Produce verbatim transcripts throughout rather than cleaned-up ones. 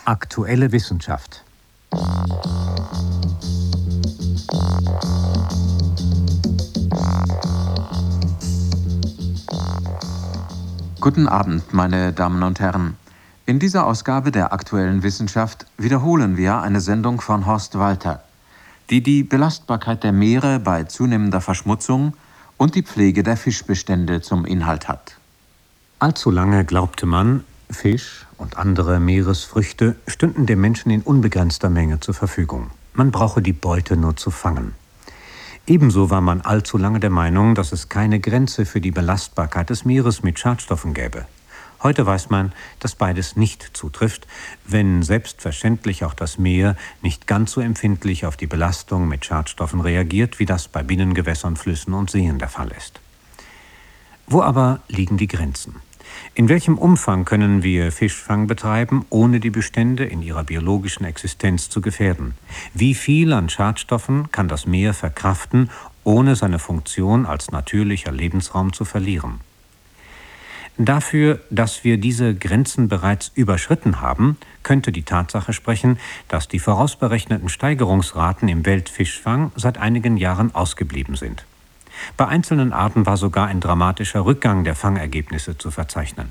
Aktuelle Wissenschaft. Guten Abend, meine Damen und Herren. In dieser Ausgabe der Aktuellen Wissenschaft wiederholen wir eine Sendung von Horst Walter, die die Belastbarkeit der Meere bei zunehmender Verschmutzung und die Pflege der Fischbestände zum Inhalt hat. Allzu lange glaubte man, Fisch und andere Meeresfrüchte stünden dem Menschen in unbegrenzter Menge zur Verfügung. Man brauche die Beute nur zu fangen. Ebenso war man allzu lange der Meinung, dass es keine Grenze für die Belastbarkeit des Meeres mit Schadstoffen gäbe. Heute weiß man, dass beides nicht zutrifft, wenn selbstverständlich auch das Meer nicht ganz so empfindlich auf die Belastung mit Schadstoffen reagiert, wie das bei Binnengewässern, Flüssen und Seen der Fall ist. Wo aber liegen die Grenzen? In welchem Umfang können wir Fischfang betreiben, ohne die Bestände in ihrer biologischen Existenz zu gefährden? Wie viel an Schadstoffen kann das Meer verkraften, ohne seine Funktion als natürlicher Lebensraum zu verlieren? Dafür, dass wir diese Grenzen bereits überschritten haben, könnte die Tatsache sprechen, dass die vorausberechneten Steigerungsraten im Weltfischfang seit einigen Jahren ausgeblieben sind. Bei einzelnen Arten war sogar ein dramatischer Rückgang der Fangergebnisse zu verzeichnen.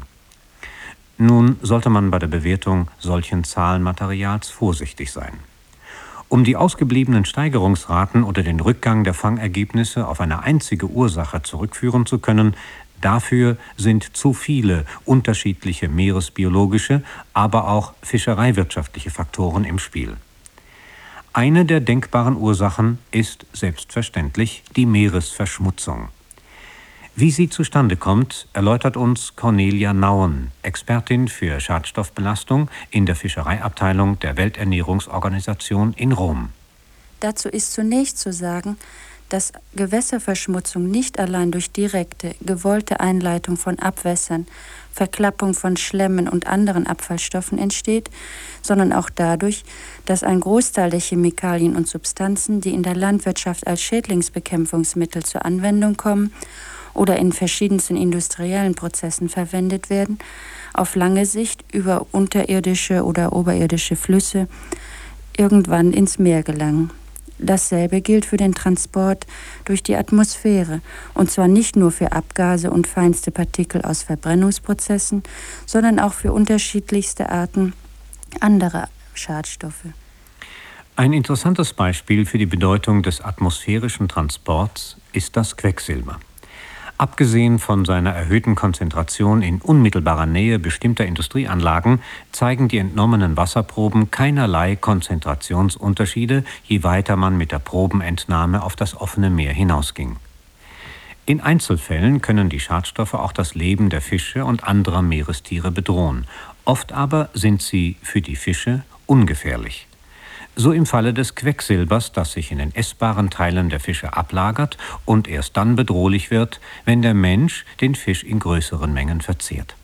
Nun sollte man bei der Bewertung solchen Zahlenmaterials vorsichtig sein. Um die ausgebliebenen Steigerungsraten oder den Rückgang der Fangergebnisse auf eine einzige Ursache zurückführen zu können, dafür sind zu viele unterschiedliche meeresbiologische, aber auch fischereiwirtschaftliche Faktoren im Spiel. Eine der denkbaren Ursachen ist selbstverständlich die Meeresverschmutzung. Wie sie zustande kommt, erläutert uns Cornelia Nauen, Expertin für Schadstoffbelastung in der Fischereiabteilung der Welternährungsorganisation in Rom. Dazu ist zunächst zu sagen, dass Gewässerverschmutzung nicht allein durch direkte, gewollte Einleitung von Abwässern, Verklappung von Schlemmen und anderen Abfallstoffen entsteht, sondern auch dadurch, dass ein Großteil der Chemikalien und Substanzen, die in der Landwirtschaft als Schädlingsbekämpfungsmittel zur Anwendung kommen oder in verschiedensten industriellen Prozessen verwendet werden, auf lange Sicht über unterirdische oder oberirdische Flüsse irgendwann ins Meer gelangen. Dasselbe gilt für den Transport durch die Atmosphäre, und zwar nicht nur für Abgase und feinste Partikel aus Verbrennungsprozessen, sondern auch für unterschiedlichste Arten anderer Schadstoffe. Ein interessantes Beispiel für die Bedeutung des atmosphärischen Transports ist das Quecksilber. Abgesehen von seiner erhöhten Konzentration in unmittelbarer Nähe bestimmter Industrieanlagen zeigen die entnommenen Wasserproben keinerlei Konzentrationsunterschiede, je weiter man mit der Probenentnahme auf das offene Meer hinausging. In Einzelfällen können die Schadstoffe auch das Leben der Fische und anderer Meerestiere bedrohen. Oft aber sind sie für die Fische ungefährlich. So im Falle des Quecksilbers, das sich in den essbaren Teilen der Fische ablagert und erst dann bedrohlich wird, wenn der Mensch den Fisch in größeren Mengen verzehrt.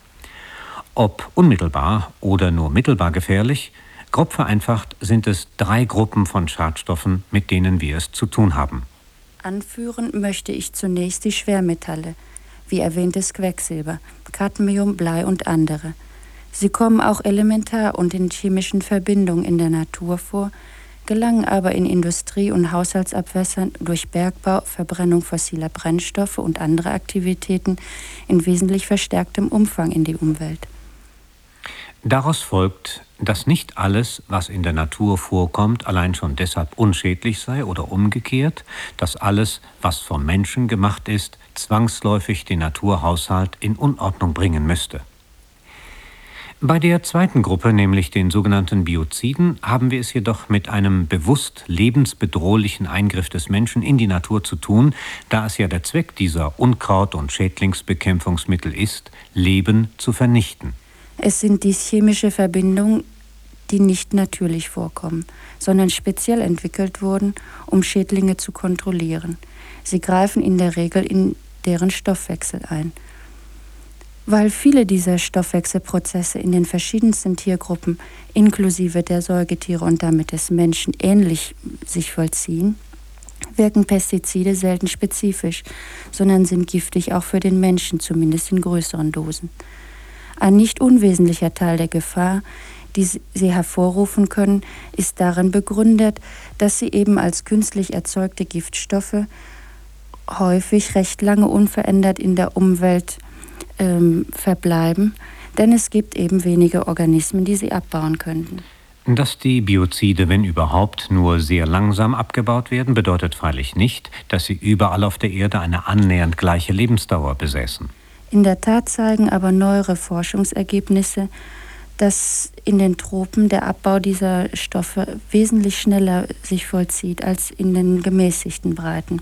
Ob unmittelbar oder nur mittelbar gefährlich, grob vereinfacht sind es drei Gruppen von Schadstoffen, mit denen wir es zu tun haben. Anführen möchte ich zunächst die Schwermetalle, wie erwähntes Quecksilber, Cadmium, Blei und andere. Sie kommen auch elementar und in chemischen Verbindungen in der Natur vor, gelangen aber in Industrie- und Haushaltsabwässern durch Bergbau, Verbrennung fossiler Brennstoffe und andere Aktivitäten in wesentlich verstärktem Umfang in die Umwelt. Daraus folgt, dass nicht alles, was in der Natur vorkommt, allein schon deshalb unschädlich sei oder umgekehrt, dass alles, was vom Menschen gemacht ist, zwangsläufig den Naturhaushalt in Unordnung bringen müsste. Bei der zweiten Gruppe, nämlich den sogenannten Bioziden, haben wir es jedoch mit einem bewusst lebensbedrohlichen Eingriff des Menschen in die Natur zu tun, da es ja der Zweck dieser Unkraut- und Schädlingsbekämpfungsmittel ist, Leben zu vernichten. Es sind dies chemische Verbindungen, die nicht natürlich vorkommen, sondern speziell entwickelt wurden, um Schädlinge zu kontrollieren. Sie greifen in der Regel in deren Stoffwechsel ein. Weil viele dieser Stoffwechselprozesse in den verschiedensten Tiergruppen, inklusive der Säugetiere und damit des Menschen, ähnlich sich vollziehen, wirken Pestizide selten spezifisch, sondern sind giftig auch für den Menschen, zumindest in größeren Dosen. Ein nicht unwesentlicher Teil der Gefahr, die sie hervorrufen können, ist darin begründet, dass sie eben als künstlich erzeugte Giftstoffe häufig recht lange unverändert in der Umwelt ähm, verbleiben, denn es gibt eben wenige Organismen, die sie abbauen könnten. Dass die Biozide, wenn überhaupt, nur sehr langsam abgebaut werden, bedeutet freilich nicht, dass sie überall auf der Erde eine annähernd gleiche Lebensdauer besäßen. In der Tat zeigen aber neuere Forschungsergebnisse, dass in den Tropen der Abbau dieser Stoffe wesentlich schneller sich vollzieht als in den gemäßigten Breiten.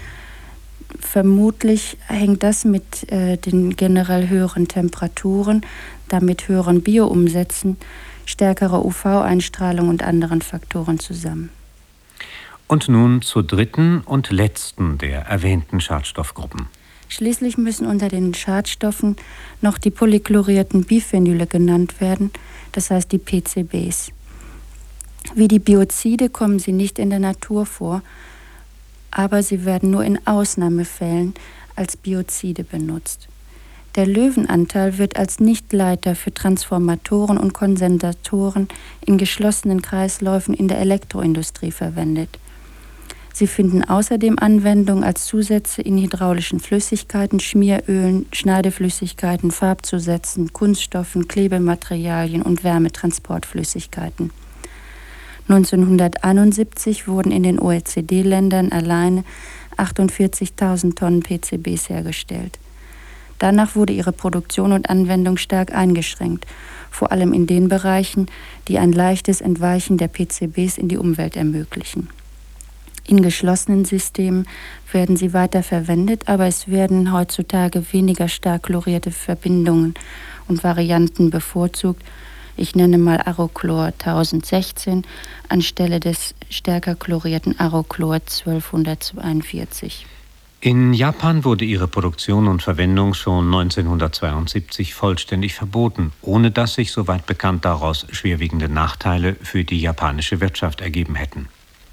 Vermutlich hängt das mit äh, den generell höheren Temperaturen, damit höheren Bioumsätzen, stärkerer U V-Einstrahlung und anderen Faktoren zusammen. Und nun zur dritten und letzten der erwähnten Schadstoffgruppen. Schließlich müssen unter den Schadstoffen noch die polychlorierten Biphenyle genannt werden, das heißt die P C Bs. Wie die Biozide kommen sie nicht in der Natur vor, aber sie werden nur in Ausnahmefällen als Biozide benutzt. Der Löwenanteil wird als Nichtleiter für Transformatoren und Kondensatoren in geschlossenen Kreisläufen in der Elektroindustrie verwendet. Sie finden außerdem Anwendung als Zusätze in hydraulischen Flüssigkeiten, Schmierölen, Schneideflüssigkeiten, Farbzusätzen, Kunststoffen, Klebematerialien und Wärmetransportflüssigkeiten. neunzehnhunderteinundsiebzig wurden in den O E C D-Ländern alleine achtundvierzigtausend Tonnen P C Bs hergestellt. Danach wurde ihre Produktion und Anwendung stark eingeschränkt, vor allem in den Bereichen, die ein leichtes Entweichen der P C Bs in die Umwelt ermöglichen. In geschlossenen Systemen werden sie weiter verwendet, aber es werden heutzutage weniger stark chlorierte Verbindungen und Varianten bevorzugt. Ich nenne mal Arochlor tausendsechzehn anstelle des stärker chlorierten Arochlor zwölfhunderteinundvierzig. In Japan wurde ihre Produktion und Verwendung schon neunzehnhundertzweiundsiebzig vollständig verboten, ohne dass sich, soweit bekannt, daraus schwerwiegende Nachteile für die japanische Wirtschaft ergeben hätten.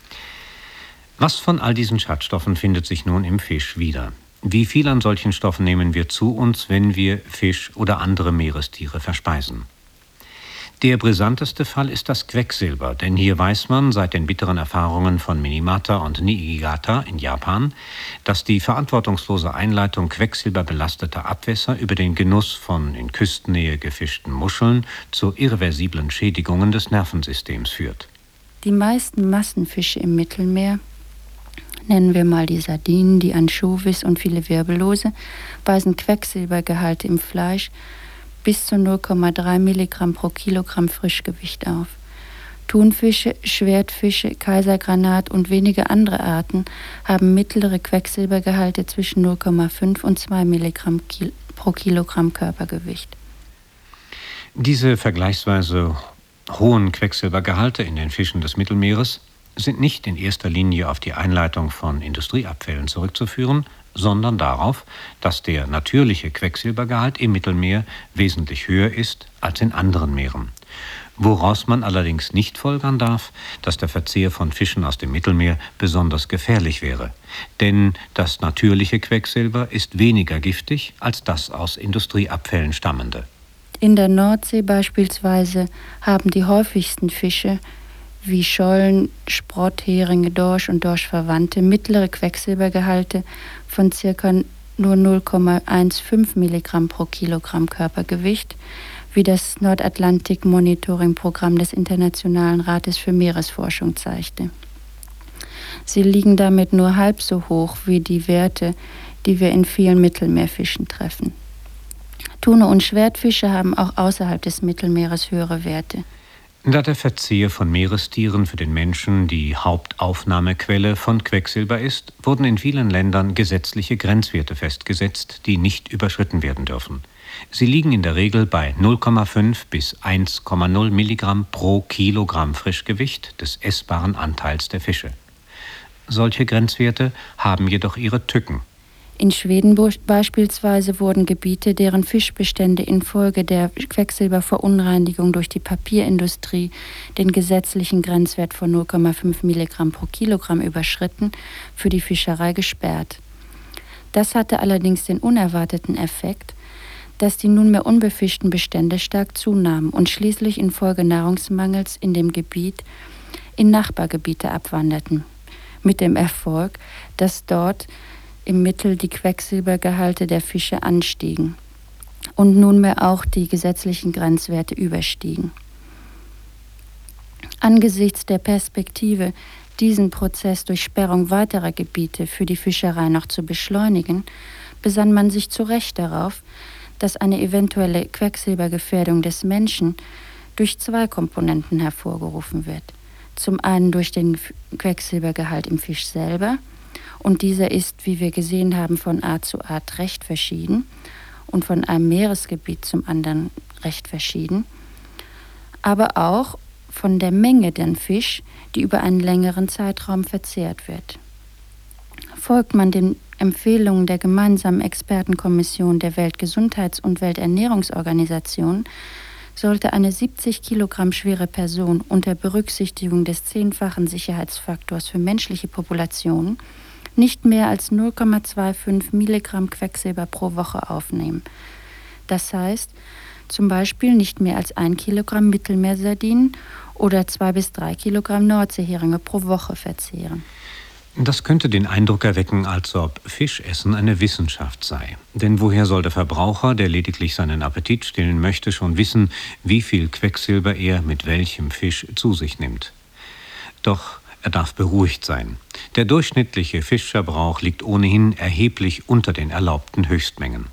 Was von all diesen Schadstoffen findet sich nun im Fisch wieder? Wie viel an solchen Stoffen nehmen wir zu uns, wenn wir Fisch oder andere Meerestiere verspeisen? Der brisanteste Fall ist das Quecksilber, denn hier weiß man seit den bitteren Erfahrungen von Minamata und Niigata in Japan, dass die verantwortungslose Einleitung quecksilberbelasteter Abwässer über den Genuss von in Küstennähe gefischten Muscheln zu irreversiblen Schädigungen des Nervensystems führt. Die meisten Massenfische im Mittelmeer, nennen wir mal die Sardinen, die Anchovies und viele Wirbellose, weisen Quecksilbergehalte im Fleisch bis zu null Komma drei Milligramm pro Kilogramm Frischgewicht auf. Thunfische, Schwertfische, Kaisergranat und wenige andere Arten haben mittlere Quecksilbergehalte zwischen null Komma fünf und zwei Milligramm pro Kilogramm Körpergewicht. Diese vergleichsweise hohen Quecksilbergehalte in den Fischen des Mittelmeeres sind nicht in erster Linie auf die Einleitung von Industrieabfällen zurückzuführen, sondern darauf, dass der natürliche Quecksilbergehalt im Mittelmeer wesentlich höher ist als in anderen Meeren. Woraus man allerdings nicht folgern darf, dass der Verzehr von Fischen aus dem Mittelmeer besonders gefährlich wäre. Denn das natürliche Quecksilber ist weniger giftig als das aus Industrieabfällen stammende. In der Nordsee beispielsweise haben die häufigsten Fische wie Schollen, Sprott, Heringe, Dorsch und Dorschverwandte mittlere Quecksilbergehalte von ca. nur null Komma fünfzehn Milligramm pro Kilogramm Körpergewicht, wie das Nordatlantik-Monitoring-Programm des Internationalen Rates für Meeresforschung zeigte. Sie liegen damit nur halb so hoch wie die Werte, die wir in vielen Mittelmeerfischen treffen. Thune und Schwertfische haben auch außerhalb des Mittelmeeres höhere Werte. Da der Verzehr von Meerestieren für den Menschen die Hauptaufnahmequelle von Quecksilber ist, wurden in vielen Ländern gesetzliche Grenzwerte festgesetzt, die nicht überschritten werden dürfen. Sie liegen in der Regel bei null Komma fünf bis eins Komma null Milligramm pro Kilogramm Frischgewicht des essbaren Anteils der Fische. Solche Grenzwerte haben jedoch ihre Tücken. In Schweden beispielsweise wurden Gebiete, deren Fischbestände infolge der Quecksilberverunreinigung durch die Papierindustrie den gesetzlichen Grenzwert von null Komma fünf Milligramm pro Kilogramm überschritten, für die Fischerei gesperrt. Das hatte allerdings den unerwarteten Effekt, dass die nunmehr unbefischten Bestände stark zunahmen und schließlich infolge Nahrungsmangels in dem Gebiet in Nachbargebiete abwanderten, mit dem Erfolg, dass dort im Mittel die Quecksilbergehalte der Fische anstiegen und nunmehr auch die gesetzlichen Grenzwerte überstiegen. Angesichts der Perspektive, diesen Prozess durch Sperrung weiterer Gebiete für die Fischerei noch zu beschleunigen, besann man sich zu Recht darauf, dass eine eventuelle Quecksilbergefährdung des Menschen durch zwei Komponenten hervorgerufen wird. Zum einen durch den Quecksilbergehalt im Fisch selber, und dieser ist, wie wir gesehen haben, von Art zu Art recht verschieden und von einem Meeresgebiet zum anderen recht verschieden, aber auch von der Menge den Fisch, die über einen längeren Zeitraum verzehrt wird. Folgt man den Empfehlungen der gemeinsamen Expertenkommission der Weltgesundheits- und Welternährungsorganisation, sollte eine siebzig Kilogramm schwere Person unter Berücksichtigung des zehnfachen Sicherheitsfaktors für menschliche Populationen nicht mehr als null Komma fünfundzwanzig Milligramm Quecksilber pro Woche aufnehmen. Das heißt, zum Beispiel nicht mehr als ein Kilogramm Mittelmeersardinen oder zwei bis drei Kilogramm Nordseeheringe pro Woche verzehren. Das könnte den Eindruck erwecken, als ob Fischessen eine Wissenschaft sei. Denn woher soll der Verbraucher, der lediglich seinen Appetit stillen möchte, schon wissen, wie viel Quecksilber er mit welchem Fisch zu sich nimmt? Doch er darf beruhigt sein. Der durchschnittliche Fischverbrauch liegt ohnehin erheblich unter den erlaubten Höchstmengen.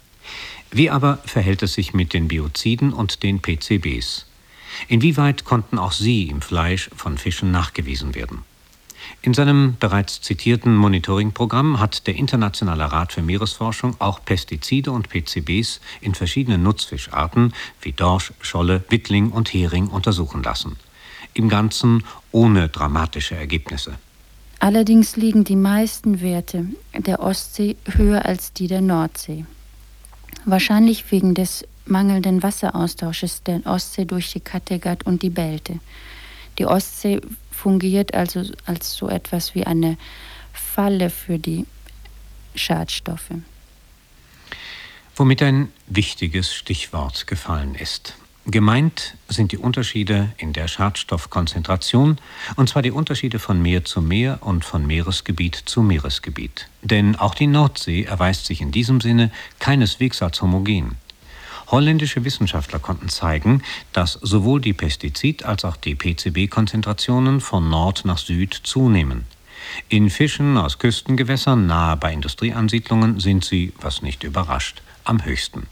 Wie aber verhält es sich mit den Bioziden und den P C Bs? Inwieweit konnten auch sie im Fleisch von Fischen nachgewiesen werden? In seinem bereits zitierten Monitoringprogramm hat der Internationale Rat für Meeresforschung auch Pestizide und P C Bs in verschiedenen Nutzfischarten wie Dorsch, Scholle, Wittling und Hering untersuchen lassen. Im Ganzen ohne dramatische Ergebnisse. Allerdings liegen die meisten Werte der Ostsee höher als die der Nordsee. Wahrscheinlich wegen des mangelnden Wasseraustausches der Ostsee durch die Kattegat und die Belte. Die Ostsee fungiert also als so etwas wie eine Falle für die Schadstoffe. Womit ein wichtiges Stichwort gefallen ist. Gemeint sind die Unterschiede in der Schadstoffkonzentration, und zwar die Unterschiede von Meer zu Meer und von Meeresgebiet zu Meeresgebiet. Denn auch die Nordsee erweist sich in diesem Sinne keineswegs als homogen. Holländische Wissenschaftler konnten zeigen, dass sowohl die Pestizid- als auch die P C B-Konzentrationen von Nord nach Süd zunehmen. In Fischen aus Küstengewässern nahe bei Industrieansiedlungen sind sie, was nicht überrascht, am höchsten.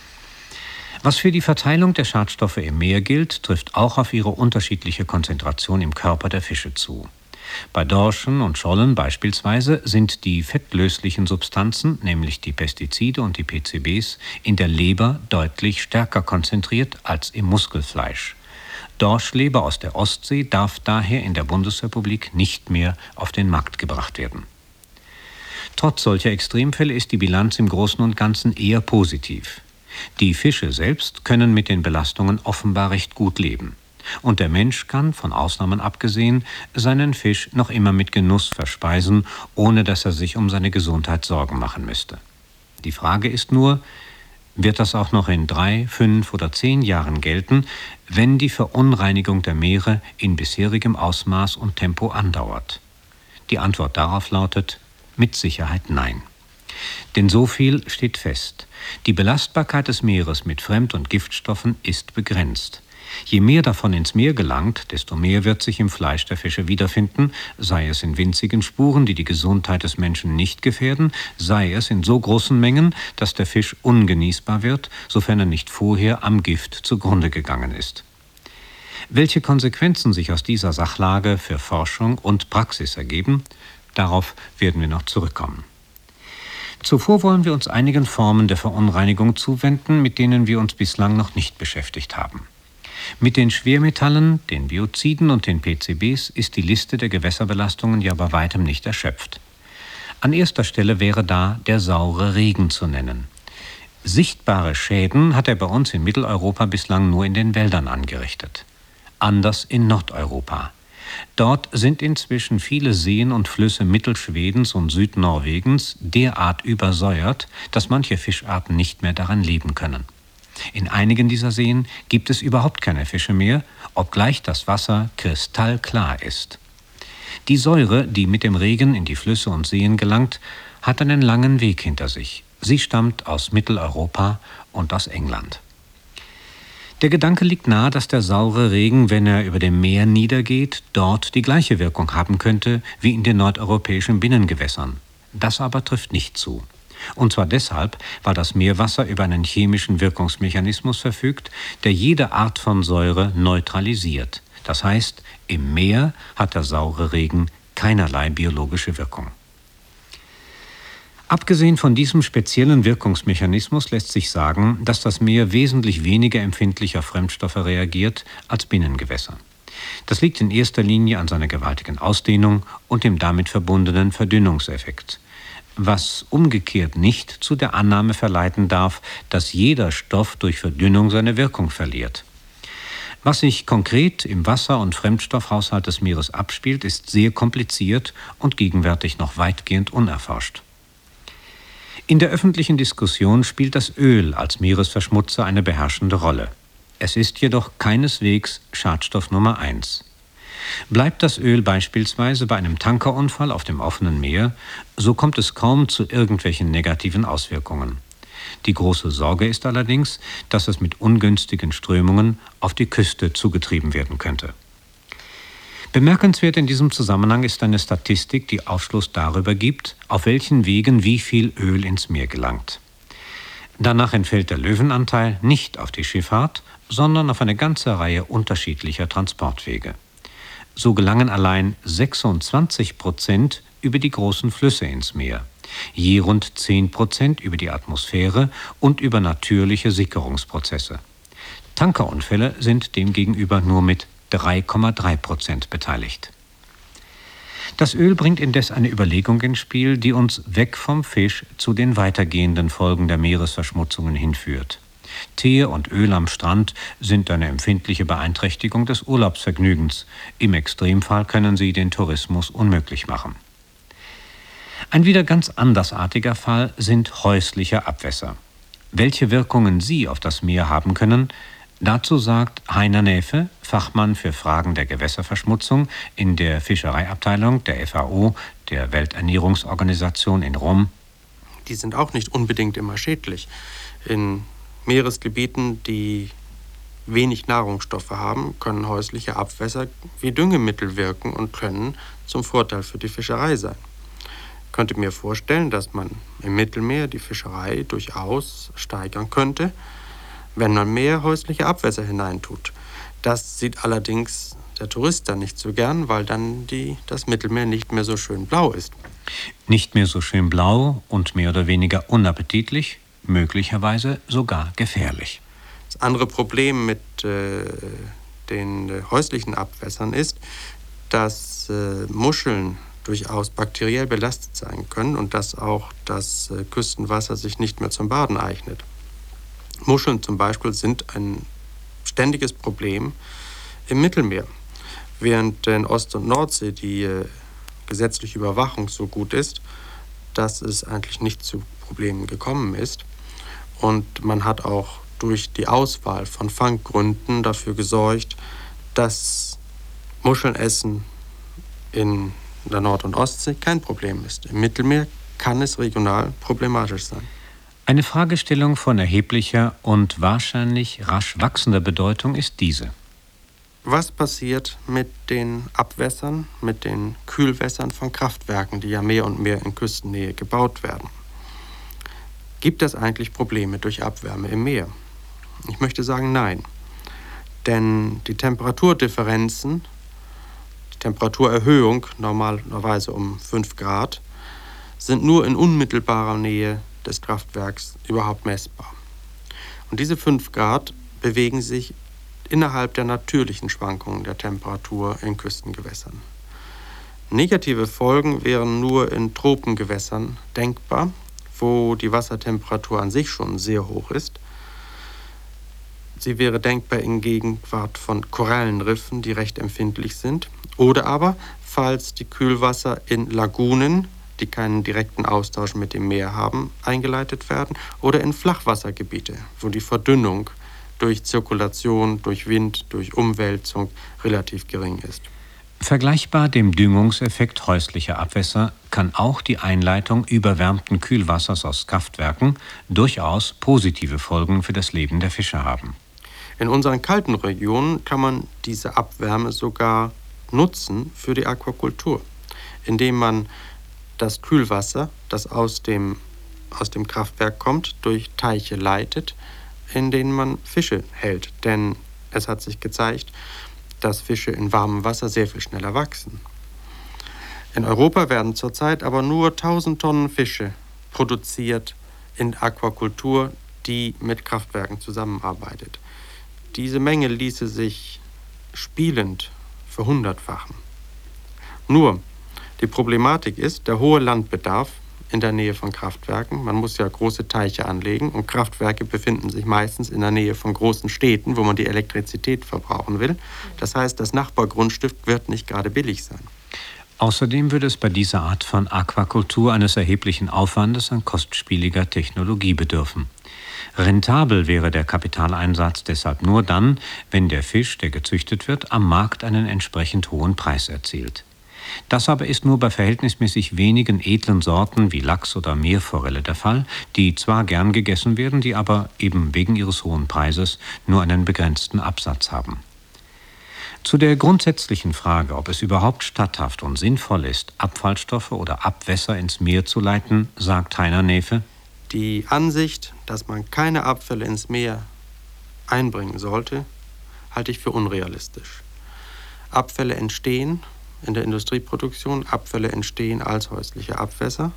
Was für die Verteilung der Schadstoffe im Meer gilt, trifft auch auf ihre unterschiedliche Konzentration im Körper der Fische zu. Bei Dorschen und Schollen beispielsweise sind die fettlöslichen Substanzen, nämlich die Pestizide und die P C Bs, in der Leber deutlich stärker konzentriert als im Muskelfleisch. Dorschleber aus der Ostsee darf daher in der Bundesrepublik nicht mehr auf den Markt gebracht werden. Trotz solcher Extremfälle ist die Bilanz im Großen und Ganzen eher positiv. Die Fische selbst können mit den Belastungen offenbar recht gut leben. Und der Mensch kann, von Ausnahmen abgesehen, seinen Fisch noch immer mit Genuss verspeisen, ohne dass er sich um seine Gesundheit Sorgen machen müsste. Die Frage ist nur, wird das auch noch in drei, fünf oder zehn Jahren gelten, wenn die Verunreinigung der Meere in bisherigem Ausmaß und Tempo andauert? Die Antwort darauf lautet, mit Sicherheit nein. Denn so viel steht fest. Die Belastbarkeit des Meeres mit Fremd- und Giftstoffen ist begrenzt. Je mehr davon ins Meer gelangt, desto mehr wird sich im Fleisch der Fische wiederfinden, sei es in winzigen Spuren, die die Gesundheit des Menschen nicht gefährden, sei es in so großen Mengen, dass der Fisch ungenießbar wird, sofern er nicht vorher am Gift zugrunde gegangen ist. Welche Konsequenzen sich aus dieser Sachlage für Forschung und Praxis ergeben, darauf werden wir noch zurückkommen. Zuvor wollen wir uns einigen Formen der Verunreinigung zuwenden, mit denen wir uns bislang noch nicht beschäftigt haben. Mit den Schwermetallen, den Bioziden und den P C Bs ist die Liste der Gewässerbelastungen ja bei weitem nicht erschöpft. An erster Stelle wäre da der saure Regen zu nennen. Sichtbare Schäden hat er bei uns in Mitteleuropa bislang nur in den Wäldern angerichtet. Anders in Nordeuropa. Dort sind inzwischen viele Seen und Flüsse Mittelschwedens und Südnorwegens derart übersäuert, dass manche Fischarten nicht mehr daran leben können. In einigen dieser Seen gibt es überhaupt keine Fische mehr, obgleich das Wasser kristallklar ist. Die Säure, die mit dem Regen in die Flüsse und Seen gelangt, hat einen langen Weg hinter sich. Sie stammt aus Mitteleuropa und aus England. Der Gedanke liegt nahe, dass der saure Regen, wenn er über dem Meer niedergeht, dort die gleiche Wirkung haben könnte wie in den nordeuropäischen Binnengewässern. Das aber trifft nicht zu. Und zwar deshalb, weil das Meerwasser über einen chemischen Wirkungsmechanismus verfügt, der jede Art von Säure neutralisiert. Das heißt, im Meer hat der saure Regen keinerlei biologische Wirkung. Abgesehen von diesem speziellen Wirkungsmechanismus lässt sich sagen, dass das Meer wesentlich weniger empfindlich auf Fremdstoffe reagiert als Binnengewässer. Das liegt in erster Linie an seiner gewaltigen Ausdehnung und dem damit verbundenen Verdünnungseffekt, was umgekehrt nicht zu der Annahme verleiten darf, dass jeder Stoff durch Verdünnung seine Wirkung verliert. Was sich konkret im Wasser- und Fremdstoffhaushalt des Meeres abspielt, ist sehr kompliziert und gegenwärtig noch weitgehend unerforscht. In der öffentlichen Diskussion spielt das Öl als Meeresverschmutzer eine beherrschende Rolle. Es ist jedoch keineswegs Schadstoff Nummer eins. Bleibt das Öl beispielsweise bei einem Tankerunfall auf dem offenen Meer, so kommt es kaum zu irgendwelchen negativen Auswirkungen. Die große Sorge ist allerdings, dass es mit ungünstigen Strömungen auf die Küste zugetrieben werden könnte. Bemerkenswert in diesem Zusammenhang ist eine Statistik, die Aufschluss darüber gibt, auf welchen Wegen wie viel Öl ins Meer gelangt. Danach entfällt der Löwenanteil nicht auf die Schifffahrt, sondern auf eine ganze Reihe unterschiedlicher Transportwege. So gelangen allein sechsundzwanzig Prozent über die großen Flüsse ins Meer, je rund zehn Prozent über die Atmosphäre und über natürliche Sickerungsprozesse. Tankerunfälle sind demgegenüber nur mit drei Komma drei Prozent beteiligt. Das Öl bringt indes eine Überlegung ins Spiel, die uns weg vom Fisch zu den weitergehenden Folgen der Meeresverschmutzungen hinführt. Teer und Öl am Strand sind eine empfindliche Beeinträchtigung des Urlaubsvergnügens. Im Extremfall können sie den Tourismus unmöglich machen. Ein wieder ganz andersartiger Fall sind häusliche Abwässer. Welche Wirkungen sie auf das Meer haben können, dazu sagt Heiner Näfe, Fachmann für Fragen der Gewässerverschmutzung in der Fischereiabteilung der F A O, der Welternährungsorganisation in Rom: Die sind auch nicht unbedingt immer schädlich. In Meeresgebieten, die wenig Nahrungsstoffe haben, können häusliche Abwässer wie Düngemittel wirken und können zum Vorteil für die Fischerei sein. Ich könnte mir vorstellen, dass man im Mittelmeer die Fischerei durchaus steigern könnte, wenn man mehr häusliche Abwässer hineintut. Das sieht allerdings der Tourist dann nicht so gern, weil dann die, das Mittelmeer nicht mehr so schön blau ist. Nicht mehr so schön blau und mehr oder weniger unappetitlich, möglicherweise sogar gefährlich. Das andere Problem mit äh, den äh, häuslichen Abwässern ist, dass äh, Muscheln durchaus bakteriell belastet sein können und dass auch das äh, Küstenwasser sich nicht mehr zum Baden eignet. Muscheln zum Beispiel sind ein ständiges Problem im Mittelmeer. Während in Ost- und Nordsee die äh, gesetzliche Überwachung so gut ist, dass es eigentlich nicht zu Problemen gekommen ist. Und man hat auch durch die Auswahl von Fanggründen dafür gesorgt, dass Muschelessen in der Nord- und Ostsee kein Problem ist. Im Mittelmeer kann es regional problematisch sein. Eine Fragestellung von erheblicher und wahrscheinlich rasch wachsender Bedeutung ist diese: Was passiert mit den Abwässern, mit den Kühlwässern von Kraftwerken, die ja mehr und mehr in Küstennähe gebaut werden? Gibt es eigentlich Probleme durch Abwärme im Meer? Ich möchte sagen, nein. Denn die Temperaturdifferenzen, die Temperaturerhöhung normalerweise um fünf Grad, sind nur in unmittelbarer Nähe des Kraftwerks überhaupt messbar. Und diese fünf Grad bewegen sich innerhalb der natürlichen Schwankungen der Temperatur in Küstengewässern. Negative Folgen wären nur in Tropengewässern denkbar, wo die Wassertemperatur an sich schon sehr hoch ist. sie wäre denkbar in Gegenwart von Korallenriffen, die recht empfindlich sind. Oder aber, falls die Kühlwasser in Lagunen, die keinen direkten Austausch mit dem Meer haben, eingeleitet werden. Oder in Flachwassergebiete, wo die Verdünnung durch Zirkulation, durch Wind, durch Umwälzung relativ gering ist. Vergleichbar dem Düngungseffekt häuslicher Abwässer kann auch die Einleitung überwärmten Kühlwassers aus Kraftwerken durchaus positive Folgen für das Leben der Fische haben. In unseren kalten Regionen kann man diese Abwärme sogar nutzen für die Aquakultur, indem man das Kühlwasser, das aus dem, aus dem Kraftwerk kommt, durch Teiche leitet, in denen man Fische hält. Denn es hat sich gezeigt, dass Fische in warmem Wasser sehr viel schneller wachsen. In Europa werden zurzeit aber nur tausend Tonnen Fische produziert in Aquakultur, die mit Kraftwerken zusammenarbeitet. Diese Menge ließe sich spielend verhundertfachen. Nur, die Problematik ist der hohe Landbedarf in der Nähe von Kraftwerken. Man muss ja große Teiche anlegen und Kraftwerke befinden sich meistens in der Nähe von großen Städten, wo man die Elektrizität verbrauchen will. Das heißt, das Nachbargrundstück wird nicht gerade billig sein. Außerdem würde es bei dieser Art von Aquakultur eines erheblichen Aufwandes an kostspieliger Technologie bedürfen. Rentabel wäre der Kapitaleinsatz deshalb nur dann, wenn der Fisch, der gezüchtet wird, am Markt einen entsprechend hohen Preis erzielt. Das aber ist nur bei verhältnismäßig wenigen edlen Sorten wie Lachs oder Meerforelle der Fall, die zwar gern gegessen werden, die aber eben wegen ihres hohen Preises nur einen begrenzten Absatz haben. Zu der grundsätzlichen Frage, ob es überhaupt statthaft und sinnvoll ist, Abfallstoffe oder Abwässer ins Meer zu leiten, sagt Heiner Neefe: Die Ansicht, dass man keine Abfälle ins Meer einbringen sollte, halte ich für unrealistisch. Abfälle entstehen in der Industrieproduktion, Abfälle entstehen als häusliche Abwässer.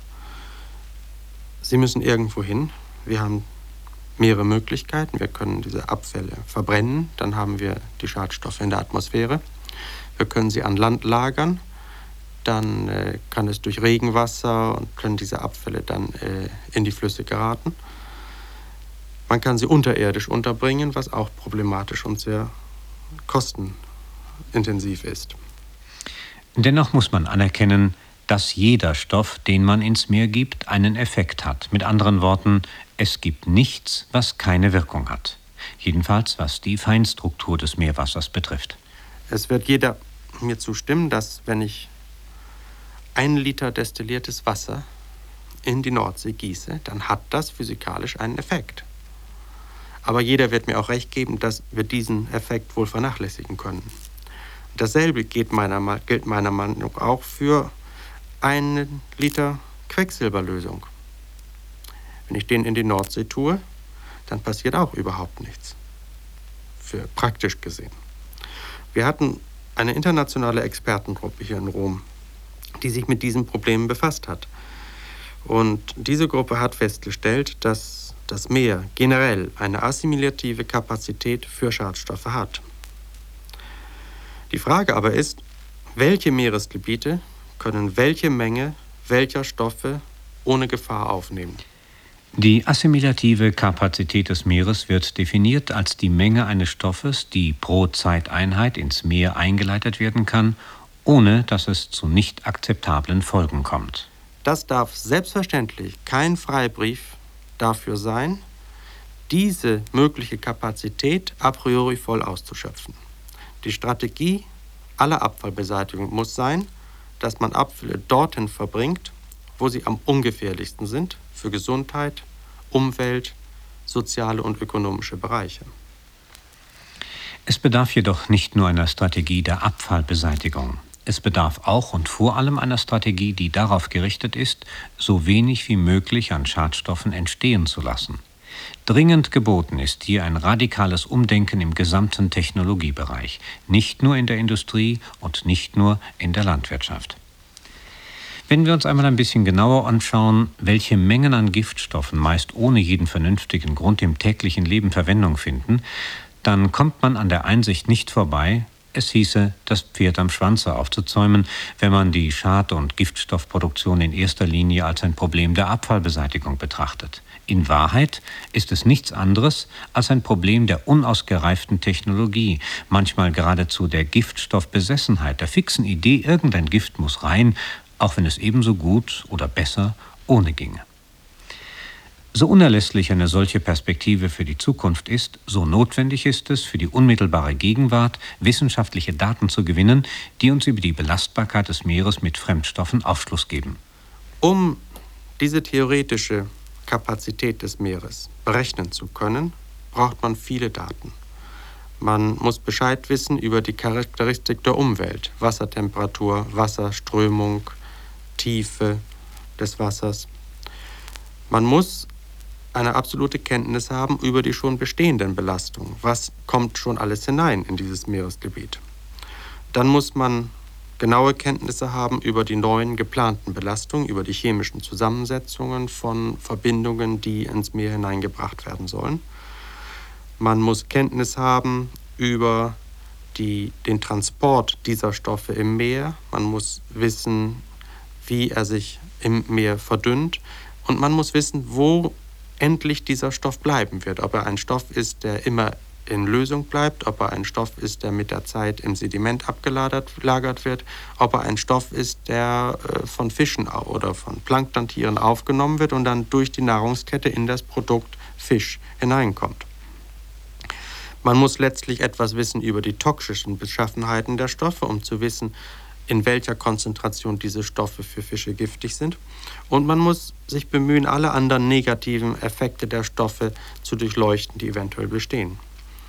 Sie müssen irgendwo hin. Wir haben mehrere Möglichkeiten. Wir können diese Abfälle verbrennen, dann haben wir die Schadstoffe in der Atmosphäre. Wir können sie an Land lagern, dann äh, kann es durch Regenwasser und können diese Abfälle dann äh, in die Flüsse geraten. Man kann sie unterirdisch unterbringen, was auch problematisch und sehr kostenintensiv ist. Dennoch muss man anerkennen, dass jeder Stoff, den man ins Meer gibt, einen Effekt hat. Mit anderen Worten, es gibt nichts, was keine Wirkung hat. Jedenfalls, was die Feinstruktur des Meerwassers betrifft. Es wird jeder mir zustimmen, dass wenn ich ein Liter destilliertes Wasser in die Nordsee gieße, dann hat das physikalisch einen Effekt. Aber jeder wird mir auch recht geben, dass wir diesen Effekt wohl vernachlässigen können. Dasselbe gilt meiner, gilt meiner Meinung nach auch für einen Liter Quecksilberlösung. Wenn ich den in die Nordsee tue, dann passiert auch überhaupt nichts. Für praktisch gesehen. Wir hatten eine internationale Expertengruppe hier in Rom, die sich mit diesen Problemen befasst hat. Und diese Gruppe hat festgestellt, dass das Meer generell eine assimilative Kapazität für Schadstoffe hat. Die Frage aber ist, welche Meeresgebiete können welche Menge welcher Stoffe ohne Gefahr aufnehmen? Die assimilative Kapazität des Meeres wird definiert als die Menge eines Stoffes, die pro Zeiteinheit ins Meer eingeleitet werden kann, ohne dass es zu nicht akzeptablen Folgen kommt. Das darf selbstverständlich kein Freibrief dafür sein, diese mögliche Kapazität a priori voll auszuschöpfen. Die Strategie aller Abfallbeseitigung muss sein, dass man Abfälle dorthin verbringt, wo sie am ungefährlichsten sind für Gesundheit, Umwelt, soziale und ökonomische Bereiche. Es bedarf jedoch nicht nur einer Strategie der Abfallbeseitigung. Es bedarf auch und vor allem einer Strategie, die darauf gerichtet ist, so wenig wie möglich an Schadstoffen entstehen zu lassen. Dringend geboten ist hier ein radikales Umdenken im gesamten Technologiebereich, nicht nur in der Industrie und nicht nur in der Landwirtschaft. Wenn wir uns einmal ein bisschen genauer anschauen, welche Mengen an Giftstoffen meist ohne jeden vernünftigen Grund im täglichen Leben Verwendung finden, dann kommt man an der Einsicht nicht vorbei, Es hieße, das Pferd am Schwanze aufzuzäumen, wenn man die Schad- und Giftstoffproduktion in erster Linie als ein Problem der Abfallbeseitigung betrachtet. In Wahrheit ist es nichts anderes als ein Problem der unausgereiften Technologie, manchmal geradezu der Giftstoffbesessenheit, der fixen Idee, irgendein Gift muss rein, auch wenn es ebenso gut oder besser ohne ginge. So unerlässlich eine solche Perspektive für die Zukunft ist, so notwendig ist es, für die unmittelbare Gegenwart wissenschaftliche Daten zu gewinnen, die uns über die Belastbarkeit des Meeres mit Fremdstoffen Aufschluss geben. Um diese theoretische Kapazität des Meeres berechnen zu können, braucht man viele Daten. Man muss Bescheid wissen über die Charakteristik der Umwelt, Wassertemperatur, Wasserströmung, Tiefe des Wassers. Man muss eine absolute Kenntnis haben über die schon bestehenden Belastungen. Was kommt schon alles hinein in dieses Meeresgebiet? Dann muss man genaue Kenntnisse haben über die neuen geplanten Belastungen, über die chemischen Zusammensetzungen von Verbindungen, die ins Meer hineingebracht werden sollen. Man muss Kenntnis haben über die, den Transport dieser Stoffe im Meer. Man muss wissen, wie er sich im Meer verdünnt. Und man muss wissen, wo endlich dieser Stoff bleiben wird. Ob er ein Stoff ist, der immer in Lösung bleibt, ob er ein Stoff ist, der mit der Zeit im Sediment abgelagert wird, ob er ein Stoff ist, der äh, von Fischen oder von Planktontieren aufgenommen wird und dann durch die Nahrungskette in das Produkt Fisch hineinkommt. Man muss letztlich etwas wissen über die toxischen Beschaffenheiten der Stoffe, um zu wissen, in welcher Konzentration diese Stoffe für Fische giftig sind. Und man muss sich bemühen, alle anderen negativen Effekte der Stoffe zu durchleuchten, die eventuell bestehen.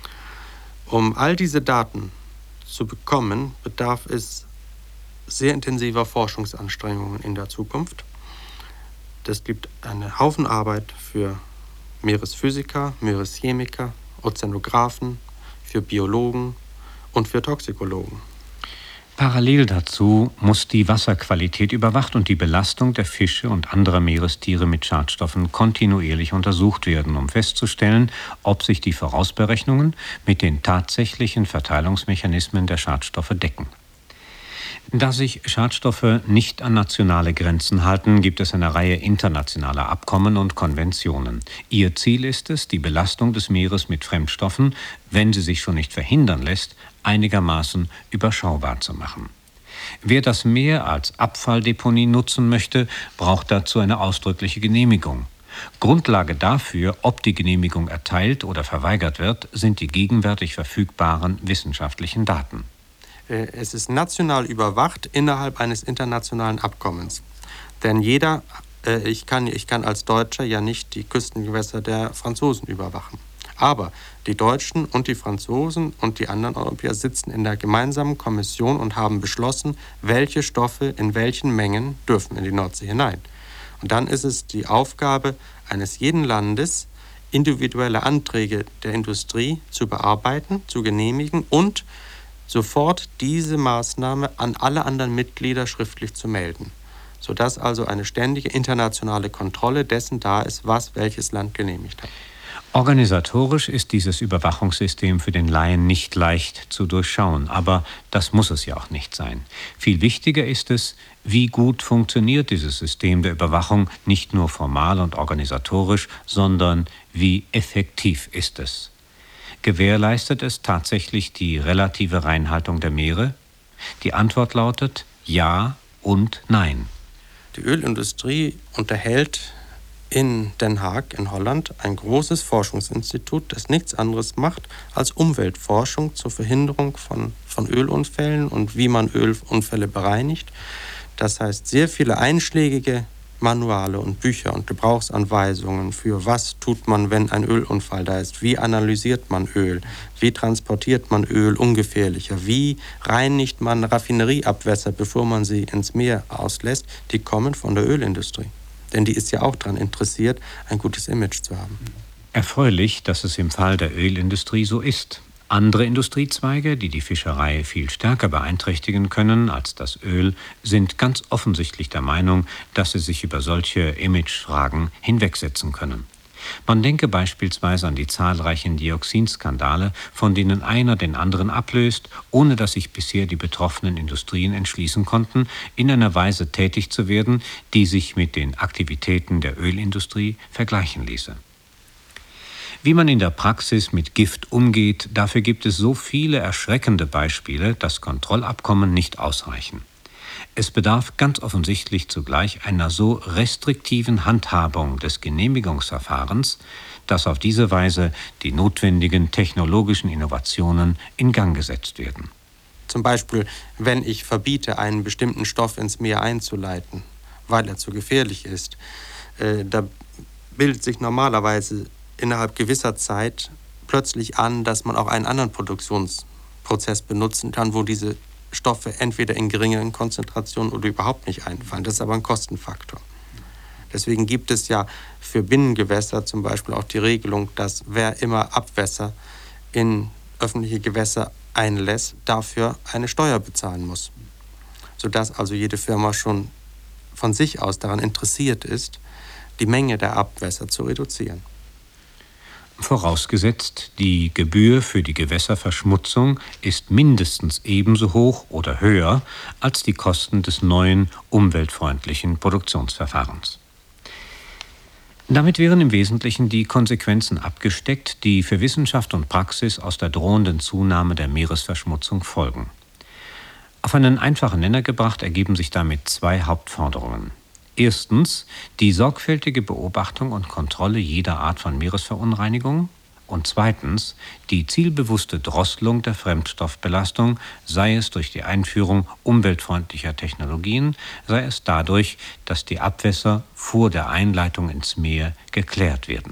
Um all diese Daten zu bekommen, bedarf es sehr intensiver Forschungsanstrengungen in der Zukunft. Das gibt einen Haufen Arbeit für Meeresphysiker, Meereschemiker, Ozeanographen, für Biologen und für Toxikologen. Parallel dazu muss die Wasserqualität überwacht und die Belastung der Fische und anderer Meerestiere mit Schadstoffen kontinuierlich untersucht werden, um festzustellen, ob sich die Vorausberechnungen mit den tatsächlichen Verteilungsmechanismen der Schadstoffe decken. Da sich Schadstoffe nicht an nationale Grenzen halten, gibt es eine Reihe internationaler Abkommen und Konventionen. Ihr Ziel ist es, die Belastung des Meeres mit Fremdstoffen, wenn sie sich schon nicht verhindern lässt, einigermaßen überschaubar zu machen. Wer das Meer als Abfalldeponie nutzen möchte, braucht dazu eine ausdrückliche Genehmigung. Grundlage dafür, ob die Genehmigung erteilt oder verweigert wird, sind die gegenwärtig verfügbaren wissenschaftlichen Daten. Es ist national überwacht innerhalb eines internationalen Abkommens. Denn jeder, äh, ich kann, ich kann als Deutscher ja nicht die Küstengewässer der Franzosen überwachen. Aber die Deutschen und die Franzosen und die anderen Europäer sitzen in der gemeinsamen Kommission und haben beschlossen, welche Stoffe in welchen Mengen dürfen in die Nordsee hinein. Und dann ist es die Aufgabe eines jeden Landes, individuelle Anträge der Industrie zu bearbeiten, zu genehmigen und sofort diese Maßnahme an alle anderen Mitglieder schriftlich zu melden, sodass also eine ständige internationale Kontrolle dessen da ist, was welches Land genehmigt hat. Organisatorisch ist dieses Überwachungssystem für den Laien nicht leicht zu durchschauen, aber das muss es ja auch nicht sein. Viel wichtiger ist es, wie gut funktioniert dieses System der Überwachung, nicht nur formal und organisatorisch, sondern wie effektiv ist es. Gewährleistet es tatsächlich die relative Reinhaltung der Meere? Die Antwort lautet ja und nein. Die Ölindustrie unterhält in Den Haag in Holland ein großes Forschungsinstitut, das nichts anderes macht als Umweltforschung zur Verhinderung von, von Ölunfällen und wie man Ölunfälle bereinigt. Das heißt, sehr viele einschlägige Manuale und Bücher und Gebrauchsanweisungen für was tut man, wenn ein Ölunfall da ist, wie analysiert man Öl, wie transportiert man Öl ungefährlicher, wie reinigt man Raffinerieabwässer, bevor man sie ins Meer auslässt, die kommen von der Ölindustrie. Denn die ist ja auch daran interessiert, ein gutes Image zu haben. Erfreulich, dass es im Fall der Ölindustrie so ist. Andere Industriezweige, die die Fischerei viel stärker beeinträchtigen können als das Öl, sind ganz offensichtlich der Meinung, dass sie sich über solche Imagefragen hinwegsetzen können. Man denke beispielsweise an die zahlreichen Dioxinskandale, von denen einer den anderen ablöst, ohne dass sich bisher die betroffenen Industrien entschließen konnten, in einer Weise tätig zu werden, die sich mit den Aktivitäten der Ölindustrie vergleichen ließe. Wie man in der Praxis mit Gift umgeht, dafür gibt es so viele erschreckende Beispiele, dass Kontrollabkommen nicht ausreichen. Es bedarf ganz offensichtlich zugleich einer so restriktiven Handhabung des Genehmigungsverfahrens, dass auf diese Weise die notwendigen technologischen Innovationen in Gang gesetzt werden. Zum Beispiel, wenn ich verbiete, einen bestimmten Stoff ins Meer einzuleiten, weil er zu gefährlich ist, äh, da bildet sich normalerweise innerhalb gewisser Zeit plötzlich an, dass man auch einen anderen Produktionsprozess benutzen kann, wo diese Stoffe entweder in geringeren Konzentrationen oder überhaupt nicht einfallen. Das ist aber ein Kostenfaktor. Deswegen gibt es ja für Binnengewässer zum Beispiel auch die Regelung, dass wer immer Abwässer in öffentliche Gewässer einlässt, dafür eine Steuer bezahlen muss. Sodass also jede Firma schon von sich aus daran interessiert ist, die Menge der Abwässer zu reduzieren. Vorausgesetzt, die Gebühr für die Gewässerverschmutzung ist mindestens ebenso hoch oder höher als die Kosten des neuen, umweltfreundlichen Produktionsverfahrens. Damit wären im Wesentlichen die Konsequenzen abgesteckt, die für Wissenschaft und Praxis aus der drohenden Zunahme der Meeresverschmutzung folgen. Auf einen einfachen Nenner gebracht ergeben sich damit zwei Hauptforderungen. Erstens die sorgfältige Beobachtung und Kontrolle jeder Art von Meeresverunreinigung und zweitens die zielbewusste Drosselung der Fremdstoffbelastung, sei es durch die Einführung umweltfreundlicher Technologien, sei es dadurch, dass die Abwässer vor der Einleitung ins Meer geklärt werden.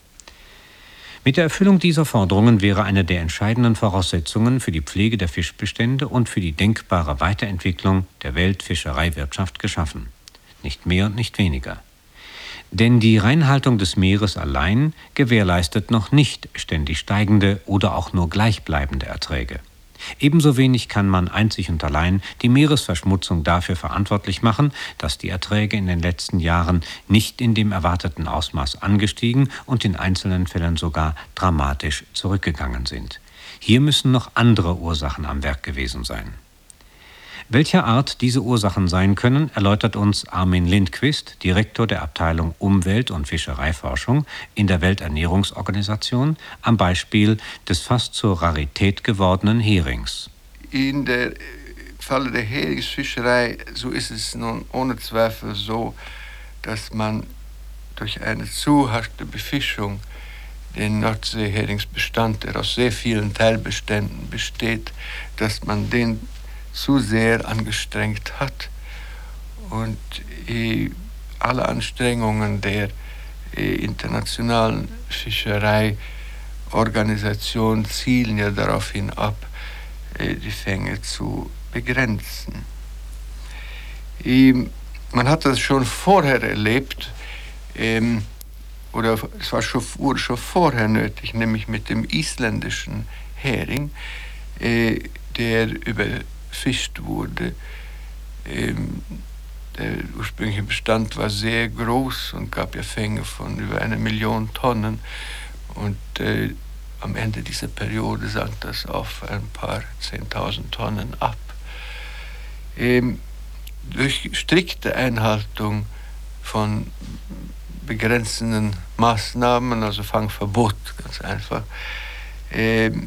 Mit der Erfüllung dieser Forderungen wäre eine der entscheidenden Voraussetzungen für die Pflege der Fischbestände und für die denkbare Weiterentwicklung der Weltfischereiwirtschaft geschaffen. Nicht mehr und nicht weniger. Denn die Reinhaltung des Meeres allein gewährleistet noch nicht ständig steigende oder auch nur gleichbleibende Erträge. Ebenso wenig kann man einzig und allein die Meeresverschmutzung dafür verantwortlich machen, dass die Erträge in den letzten Jahren nicht in dem erwarteten Ausmaß angestiegen und in einzelnen Fällen sogar dramatisch zurückgegangen sind. Hier müssen noch andere Ursachen am Werk gewesen sein. Welcher Art diese Ursachen sein können, erläutert uns Armin Lindqvist, Direktor der Abteilung Umwelt- und Fischereiforschung in der Welternährungsorganisation, am Beispiel des fast zur Rarität gewordenen Herings. In der Falle der Heringsfischerei, so ist es nun ohne Zweifel so, dass man durch eine zu harte Befischung den Nordseeheringsbestand, der aus sehr vielen Teilbeständen besteht, dass man den zu sehr angestrengt hat. Und äh, alle Anstrengungen der äh, internationalen Fischereiorganisation zielen ja darauf hin ab, äh, die Fänge zu begrenzen. Äh, man hat das schon vorher erlebt, ähm, oder es war schon, wurde schon vorher nötig, nämlich mit dem isländischen Hering, äh, der über fischt wurde. Ähm, der ursprüngliche Bestand war sehr groß und gab ja Fänge von über eine Million Tonnen. Und äh, am Ende dieser Periode sank das auf ein paar zehntausend Tonnen ab. Ähm, durch strikte Einhaltung von begrenzenden Maßnahmen, also Fangverbot, ganz einfach, ähm,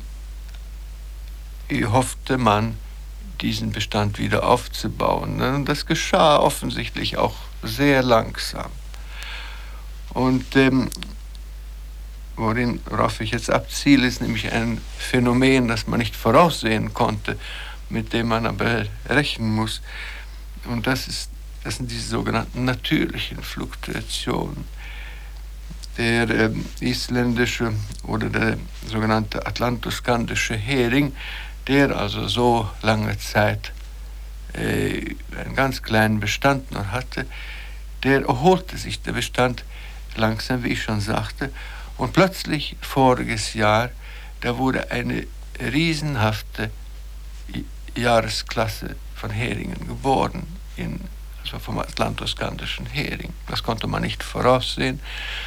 hoffte man, diesen Bestand wieder aufzubauen. Und das geschah offensichtlich auch sehr langsam. Und ähm, worin, worauf ich jetzt abziele, ist nämlich ein Phänomen, das man nicht voraussehen konnte, mit dem man aber rechnen muss. Und das, ist, das sind diese sogenannten natürlichen Fluktuationen. Der äh, isländische oder der sogenannte atlantoskandische Hering, der also so lange Zeit äh, einen ganz kleinen Bestand noch hatte, der erholte sich, der Bestand, langsam, wie ich schon sagte. Und plötzlich, voriges Jahr, da wurde eine riesenhafte Jahresklasse von Heringen geboren, in, also vom atlantoskandischen Hering. Das konnte man nicht voraussehen.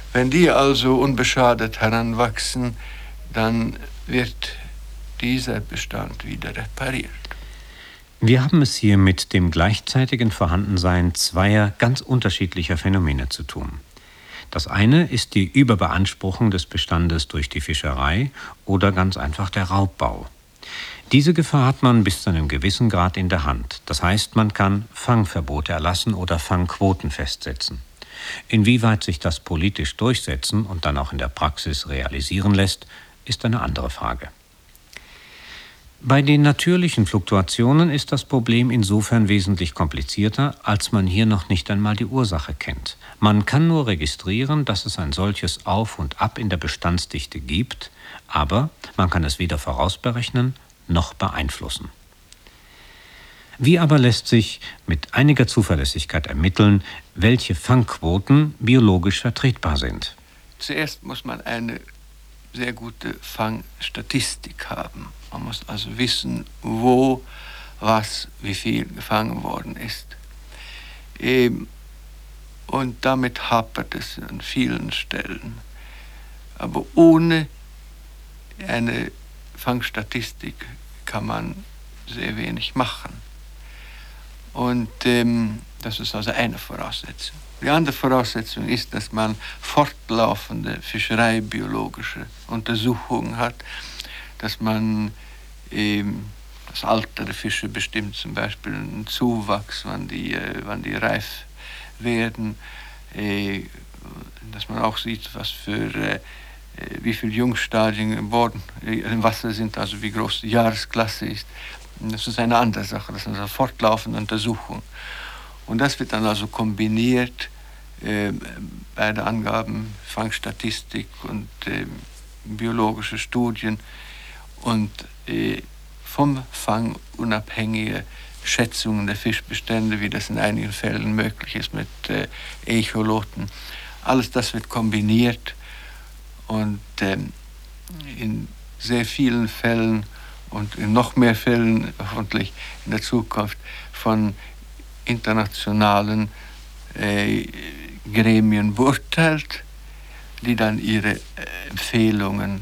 Wenn die also unbeschadet heranwachsen, dann wird dieser Bestand wieder repariert. Wir haben es hier mit dem gleichzeitigen Vorhandensein zweier ganz unterschiedlicher Phänomene zu tun. Das eine ist die Überbeanspruchung des Bestandes durch die Fischerei oder ganz einfach der Raubbau. Diese Gefahr hat man bis zu einem gewissen Grad in der Hand. Das heißt, man kann Fangverbote erlassen oder Fangquoten festsetzen. Inwieweit sich das politisch durchsetzen und dann auch in der Praxis realisieren lässt, ist eine andere Frage. Bei den natürlichen Fluktuationen ist das Problem insofern wesentlich komplizierter, als man hier noch nicht einmal die Ursache kennt. Man kann nur registrieren, dass es ein solches Auf und Ab in der Bestandsdichte gibt, aber man kann es weder vorausberechnen noch beeinflussen. Wie aber lässt sich mit einiger Zuverlässigkeit ermitteln, welche Fangquoten biologisch vertretbar sind? Zuerst muss man eine sehr gute Fangstatistik haben. Man muss also wissen, wo, was, wie viel gefangen worden ist. Und damit hapert es an vielen Stellen. Aber ohne eine Fangstatistik kann man sehr wenig machen. Und ähm, das ist also eine Voraussetzung. Die andere Voraussetzung ist, dass man fortlaufende fischereibiologische Untersuchungen hat, dass man ähm, das Alter der Fische bestimmt, zum Beispiel einen Zuwachs, wann die, äh, wann die reif werden, äh, dass man auch sieht, was für, äh, wie viele Jungstadien im Boden, äh, im Wasser sind, also wie groß die Jahresklasse ist. Das ist eine andere Sache, das ist eine fortlaufende Untersuchung. Und das wird dann also kombiniert äh, bei den Angaben Fangstatistik und äh, biologische Studien und äh, vom Fang unabhängige Schätzungen der Fischbestände, wie das in einigen Fällen möglich ist mit äh, Echoloten. Alles das wird kombiniert und äh, in sehr vielen Fällen und in noch mehr Fällen hoffentlich in der Zukunft von internationalen äh, Gremien beurteilt, die dann ihre äh, Empfehlungen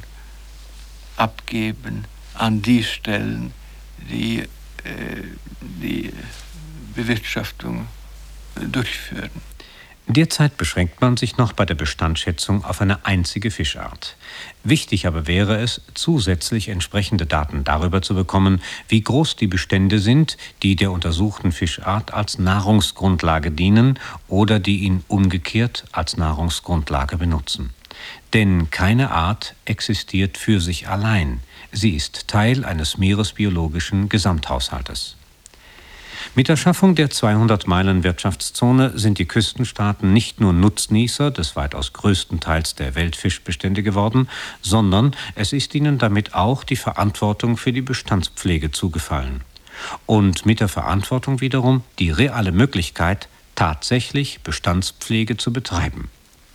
abgeben an die Stellen, die äh, die Bewirtschaftung durchführen. Derzeit beschränkt man sich noch bei der Bestandsschätzung auf eine einzige Fischart. Wichtig aber wäre es, zusätzlich entsprechende Daten darüber zu bekommen, wie groß die Bestände sind, die der untersuchten Fischart als Nahrungsgrundlage dienen oder die ihn umgekehrt als Nahrungsgrundlage benutzen. Denn keine Art existiert für sich allein. Sie ist Teil eines meeresbiologischen Gesamthaushaltes. Mit der Schaffung der zweihundert-Meilen-Wirtschaftszone sind die Küstenstaaten nicht nur Nutznießer des weitaus größten Teils der Weltfischbestände geworden, sondern es ist ihnen damit auch die Verantwortung für die Bestandspflege zugefallen. Und mit der Verantwortung wiederum die reale Möglichkeit, tatsächlich Bestandspflege zu betreiben.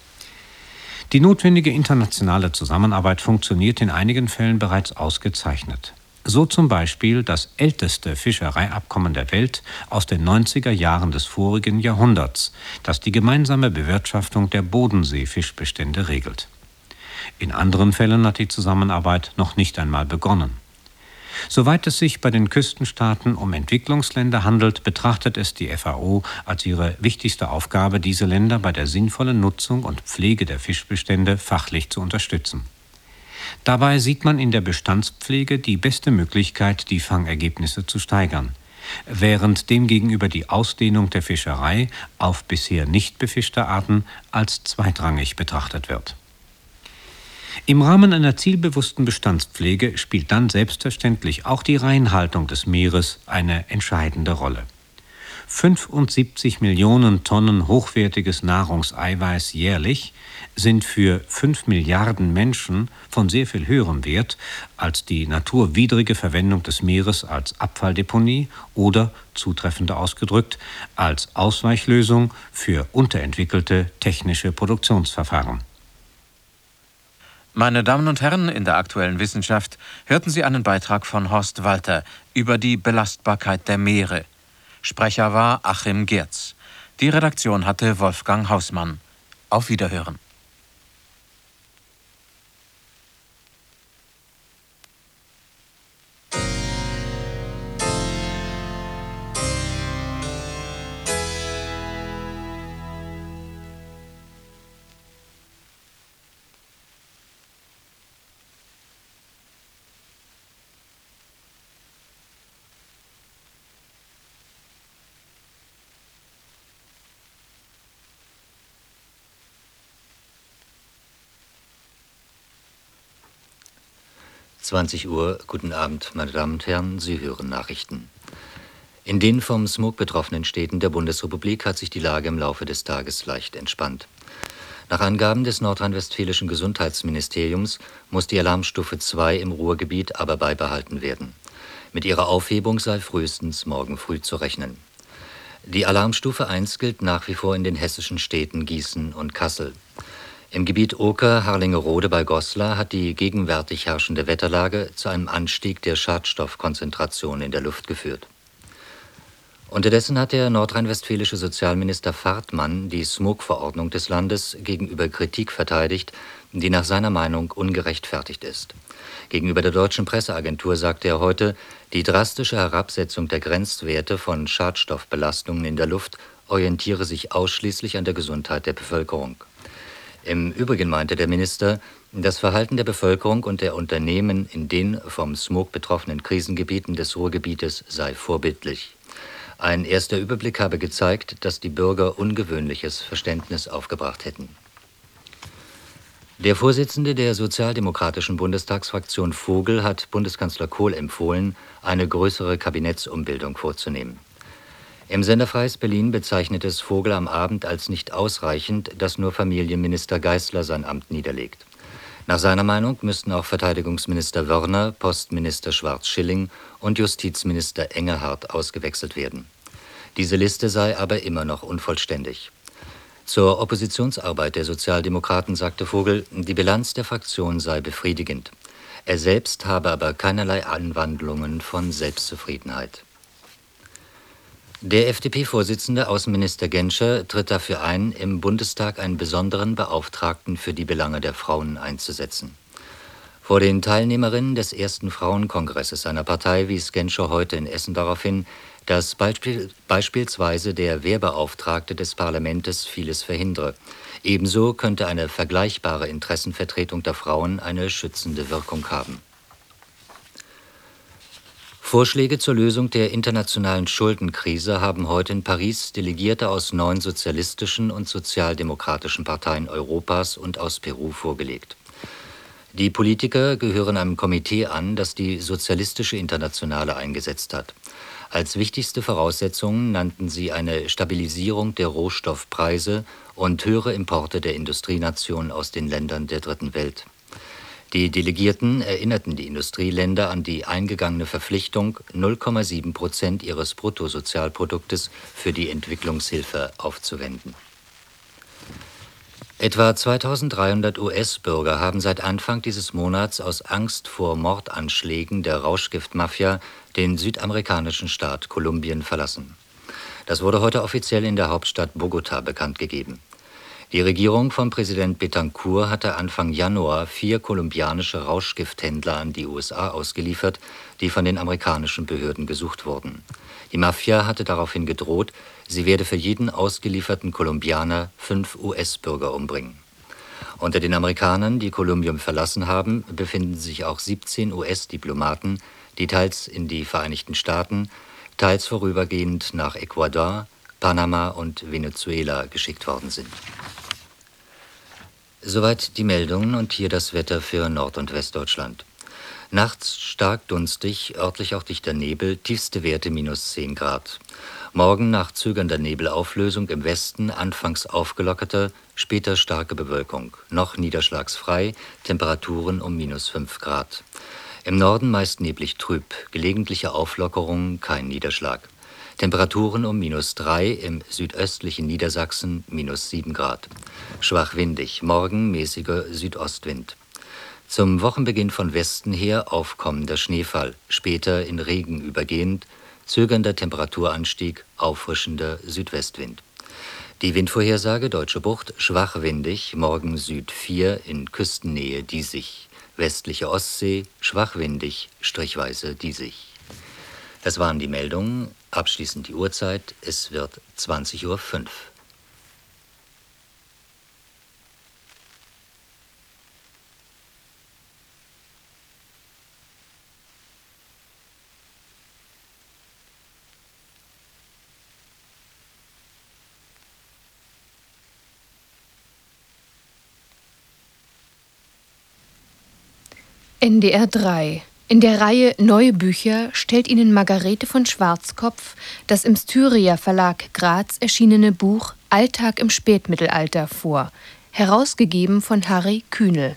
Die notwendige internationale Zusammenarbeit funktioniert in einigen Fällen bereits ausgezeichnet. So zum Beispiel das älteste Fischereiabkommen der Welt aus den neunziger Jahren des vorigen Jahrhunderts, das die gemeinsame Bewirtschaftung der Bodenseefischbestände regelt. In anderen Fällen hat die Zusammenarbeit noch nicht einmal begonnen. Soweit es sich bei den Küstenstaaten um Entwicklungsländer handelt, betrachtet es die F A O als ihre wichtigste Aufgabe, diese Länder bei der sinnvollen Nutzung und Pflege der Fischbestände fachlich zu unterstützen. Dabei sieht man in der Bestandspflege die beste Möglichkeit, die Fangergebnisse zu steigern, während demgegenüber die Ausdehnung der Fischerei auf bisher nicht befischte Arten als zweitrangig betrachtet wird. Im Rahmen einer zielbewussten Bestandspflege spielt dann selbstverständlich auch die Reinhaltung des Meeres eine entscheidende Rolle. fünfundsiebzig Millionen Tonnen hochwertiges Nahrungseiweiß jährlich sind für fünf Milliarden Menschen von sehr viel höherem Wert als die naturwidrige Verwendung des Meeres als Abfalldeponie oder, zutreffender ausgedrückt, als Ausweichlösung für unterentwickelte technische Produktionsverfahren. Meine Damen und Herren, in der aktuellen Wissenschaft hörten Sie einen Beitrag von Horst Walter über die Belastbarkeit der Meere. Sprecher war Achim Geertz. Die Redaktion hatte Wolfgang Hausmann. Auf Wiederhören. zwanzig Uhr, guten Abend, meine Damen und Herren, Sie hören Nachrichten. In den vom Smog betroffenen Städten der Bundesrepublik hat sich die Lage im Laufe des Tages leicht entspannt. Nach Angaben des nordrhein-westfälischen Gesundheitsministeriums muss die Alarmstufe zwei im Ruhrgebiet aber beibehalten werden. Mit ihrer Aufhebung sei frühestens morgen früh zu rechnen. Die Alarmstufe eins gilt nach wie vor in den hessischen Städten Gießen und Kassel. Im Gebiet Oker-Harlingerode bei Goslar hat die gegenwärtig herrschende Wetterlage zu einem Anstieg der Schadstoffkonzentration in der Luft geführt. Unterdessen hat der nordrhein-westfälische Sozialminister Fartmann die Smog-Verordnung des Landes gegenüber Kritik verteidigt, die nach seiner Meinung ungerechtfertigt ist. Gegenüber der deutschen Presseagentur sagte er heute, die drastische Herabsetzung der Grenzwerte von Schadstoffbelastungen in der Luft orientiere sich ausschließlich an der Gesundheit der Bevölkerung. Im Übrigen meinte der Minister, das Verhalten der Bevölkerung und der Unternehmen in den vom Smog betroffenen Krisengebieten des Ruhrgebietes sei vorbildlich. Ein erster Überblick habe gezeigt, dass die Bürger ungewöhnliches Verständnis aufgebracht hätten. Der Vorsitzende der sozialdemokratischen Bundestagsfraktion Vogel hat Bundeskanzler Kohl empfohlen, eine größere Kabinettsumbildung vorzunehmen. Im Sender Freies Berlin bezeichnete es Vogel am Abend als nicht ausreichend, dass nur Familienminister Geisler sein Amt niederlegt. Nach seiner Meinung müssten auch Verteidigungsminister Wörner, Postminister Schwarz-Schilling und Justizminister Engelhardt ausgewechselt werden. Diese Liste sei aber immer noch unvollständig. Zur Oppositionsarbeit der Sozialdemokraten sagte Vogel, die Bilanz der Fraktion sei befriedigend. Er selbst habe aber keinerlei Anwandlungen von Selbstzufriedenheit. Der F D P-Vorsitzende Außenminister Genscher tritt dafür ein, im Bundestag einen besonderen Beauftragten für die Belange der Frauen einzusetzen. Vor den Teilnehmerinnen des ersten Frauenkongresses seiner Partei wies Genscher heute in Essen darauf hin, dass beispiel, beispielsweise der Wehrbeauftragte des Parlaments vieles verhindere. Ebenso könnte eine vergleichbare Interessenvertretung der Frauen eine schützende Wirkung haben. Vorschläge zur Lösung der internationalen Schuldenkrise haben heute in Paris Delegierte aus neun sozialistischen und sozialdemokratischen Parteien Europas und aus Peru vorgelegt. Die Politiker gehören einem Komitee an, das die Sozialistische Internationale eingesetzt hat. Als wichtigste Voraussetzungen nannten sie eine Stabilisierung der Rohstoffpreise und höhere Importe der Industrienationen aus den Ländern der Dritten Welt. Die Delegierten erinnerten die Industrieländer an die eingegangene Verpflichtung, null Komma sieben Prozent ihres Bruttosozialproduktes für die Entwicklungshilfe aufzuwenden. Etwa zweitausenddreihundert U S-Bürger haben seit Anfang dieses Monats aus Angst vor Mordanschlägen der Rauschgiftmafia den südamerikanischen Staat Kolumbien verlassen. Das wurde heute offiziell in der Hauptstadt Bogotá bekannt gegeben. Die Regierung von Präsident Betancourt hatte Anfang Januar vier kolumbianische Rauschgifthändler an die U S A ausgeliefert, die von den amerikanischen Behörden gesucht wurden. Die Mafia hatte daraufhin gedroht, sie werde für jeden ausgelieferten Kolumbianer fünf U S-Bürger umbringen. Unter den Amerikanern, die Kolumbien verlassen haben, befinden sich auch siebzehn U S-Diplomaten, die teils in die Vereinigten Staaten, teils vorübergehend nach Ecuador, Panama und Venezuela geschickt worden sind. Soweit die Meldungen und hier das Wetter für Nord- und Westdeutschland. Nachts stark dunstig, örtlich auch dichter Nebel, tiefste Werte minus zehn Grad. Morgen nach zögernder Nebelauflösung im Westen, anfangs aufgelockerter, später starke Bewölkung. Noch niederschlagsfrei, Temperaturen um minus fünf Grad. Im Norden meist neblig trüb, gelegentliche Auflockerung, kein Niederschlag. Temperaturen um minus drei, im südöstlichen Niedersachsen minus sieben Grad. Schwach windig, morgen mäßiger Südostwind. Zum Wochenbeginn von Westen her aufkommender Schneefall, später in Regen übergehend, zögernder Temperaturanstieg, auffrischender Südwestwind. Die Windvorhersage Deutsche Bucht schwach windig, morgen Süd vier, in Küstennähe diesig. Westliche Ostsee schwach windig, strichweise diesig. Das waren die Meldungen. Abschließend die Uhrzeit. Es wird zwanzig Uhr fünf. N D R drei. In der Reihe Neue Bücher stellt Ihnen Margarete von Schwarzkopf das im Styria Verlag Graz erschienene Buch Alltag im Spätmittelalter vor, herausgegeben von Harry Kühnel.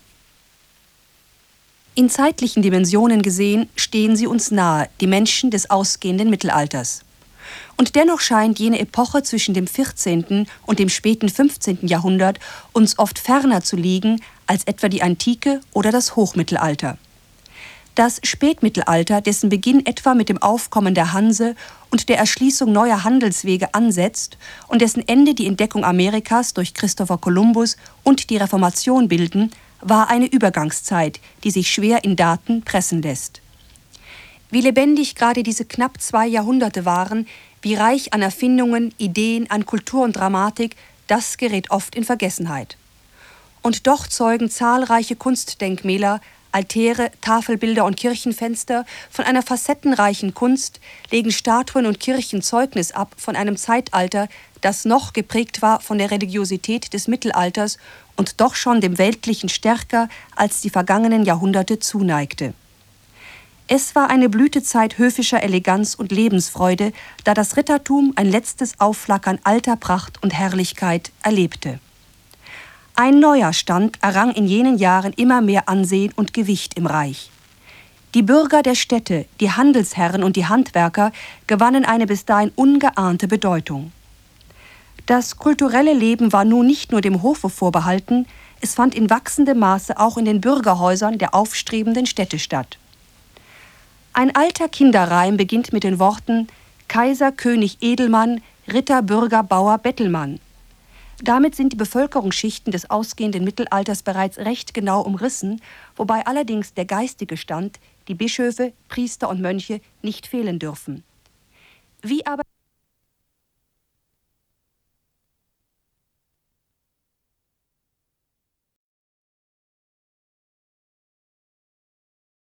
In zeitlichen Dimensionen gesehen stehen sie uns nahe, die Menschen des ausgehenden Mittelalters. Und dennoch scheint jene Epoche zwischen dem vierzehnten und dem späten fünfzehnten Jahrhundert uns oft ferner zu liegen als etwa die Antike oder das Hochmittelalter. Das Spätmittelalter, dessen Beginn etwa mit dem Aufkommen der Hanse und der Erschließung neuer Handelswege ansetzt und dessen Ende die Entdeckung Amerikas durch Christopher Columbus und die Reformation bilden, war eine Übergangszeit, die sich schwer in Daten pressen lässt. Wie lebendig gerade diese knapp zwei Jahrhunderte waren, wie reich an Erfindungen, Ideen, an Kultur und Dramatik, das gerät oft in Vergessenheit. Und doch zeugen zahlreiche Kunstdenkmäler, Altäre, Tafelbilder und Kirchenfenster von einer facettenreichen Kunst, legen Statuen und Kirchen Zeugnis ab von einem Zeitalter, das noch geprägt war von der Religiosität des Mittelalters und doch schon dem Weltlichen stärker als die vergangenen Jahrhunderte zuneigte. Es war eine Blütezeit höfischer Eleganz und Lebensfreude, da das Rittertum ein letztes Aufflackern alter Pracht und Herrlichkeit erlebte. Ein neuer Stand errang in jenen Jahren immer mehr Ansehen und Gewicht im Reich. Die Bürger der Städte, die Handelsherren und die Handwerker gewannen eine bis dahin ungeahnte Bedeutung. Das kulturelle Leben war nun nicht nur dem Hofe vorbehalten, es fand in wachsendem Maße auch in den Bürgerhäusern der aufstrebenden Städte statt. Ein alter Kinderreim beginnt mit den Worten Kaiser, König, Edelmann, Ritter, Bürger, Bauer, Bettelmann. Damit sind die Bevölkerungsschichten des ausgehenden Mittelalters bereits recht genau umrissen, wobei allerdings der geistige Stand, die Bischöfe, Priester und Mönche nicht fehlen dürfen. Wie aber